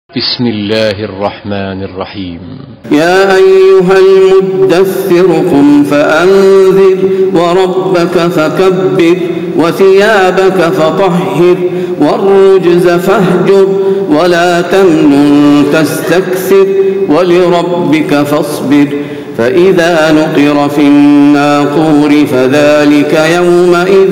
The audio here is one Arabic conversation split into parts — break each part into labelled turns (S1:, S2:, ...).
S1: بسم الله الرحمن الرحيم.
S2: يا أيها المدثر قم فأنذر وربك فكبر وثيابك فطهر والرجز فاهجر ولا تمنن تستكثر ولربك فاصبر فإذا نقر في الناقور فذلك يومئذ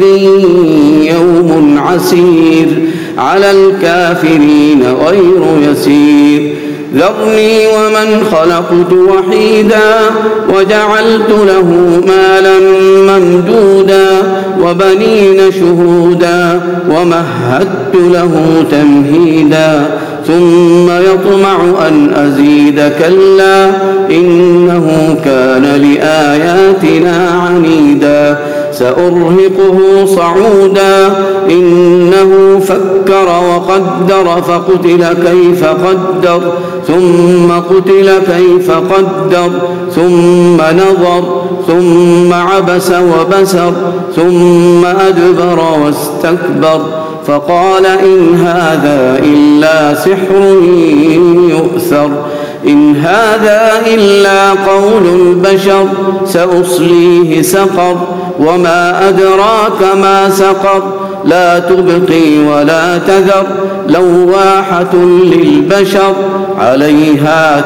S2: يوم عسير على الكافرين غير يسير ذرني ومن خلقت وحيدا وجعلت له مالا ممدودا وبنين شهودا ومهدت له تمهيدا ثم يطمع أن أزيد كلا إنه كان لآياتنا عنيدا سأرهقه صعودا إنه فكر وقدر فقتل كيف قدر ثم قتل كيف قدر ثم نظر ثم عبس وبسر ثم أدبر واستكبر فقال إن هذا إلا سحر يؤثر إن هذا إلا قول البشر سأصليه سقر وما أدراك ما سقر لا تبقي ولا تذر لواحة للبشر عليها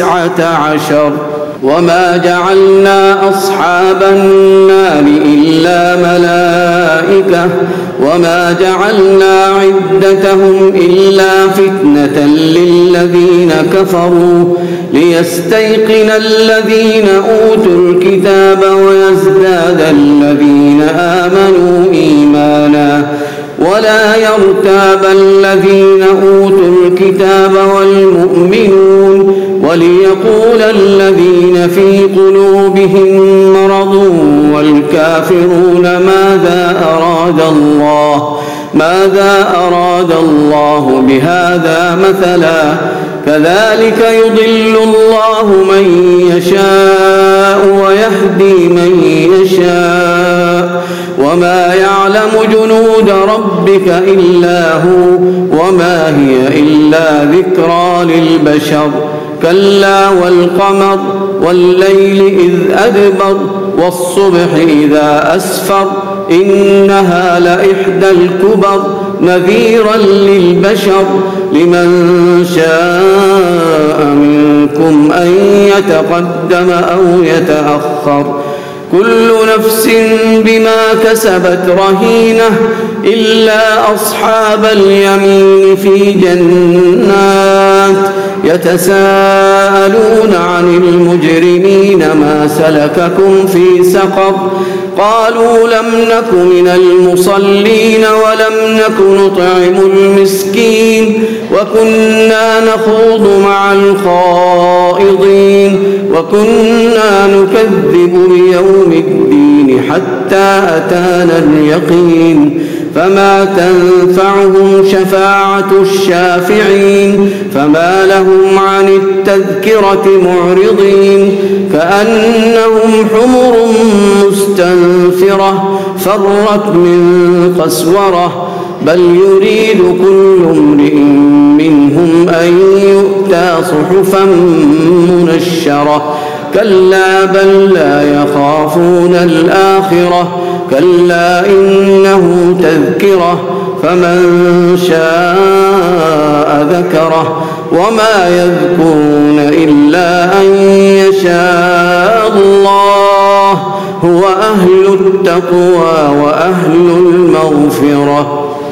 S2: 19 وما جعلنا أصحاب النار إلا ملائكة وما جعلنا عدتهم إلا فتنة للذين كفروا ليستيقن الذين أوتوا الكتاب ويزداد الذين آمنوا إيمانا ولا يرتاب الذين أوتوا الكتاب والمؤمنون وليقول الذين في قلوبهم مرض والكافرون ماذا أراد الله بهذا مثلا كذلك يضل الله من يشاء ويهدي من يشاء وما يعلم جنود ربك إلا هو وما هي إلا ذكرى للبشر كلا والقمر والليل إذ أدبر والصبح إذا أسفر إنها لإحدى الكبر نذيرا للبشر لمن شاء منكم أن يتقدم أو يتأخر كل نفس بما كسبت رهينة إلا أصحاب اليمين في جنات يتساءلون عن المجرمين ما سلككم في سقر قالوا لم نك من المصلين ولم نك نطعم المسكين وكنا نخوض مع الخائضين وكنا نكذب بيوم الدين حتى أتانا اليقين فما تنفعهم شفاعة الشافعين فما لهم عن التذكرة معرضين كأنهم حمر مستنفرة فرت من قسورة بل يريد كل امرئ منهم أن يؤتى صحفا منشرة كلا بل لا يخافون الآخرة كلا إنه تذكرة فمن شاء ذكره وما يذكرون إلا أن يشاء الله هو أهل التقوى وأهل المغفرة.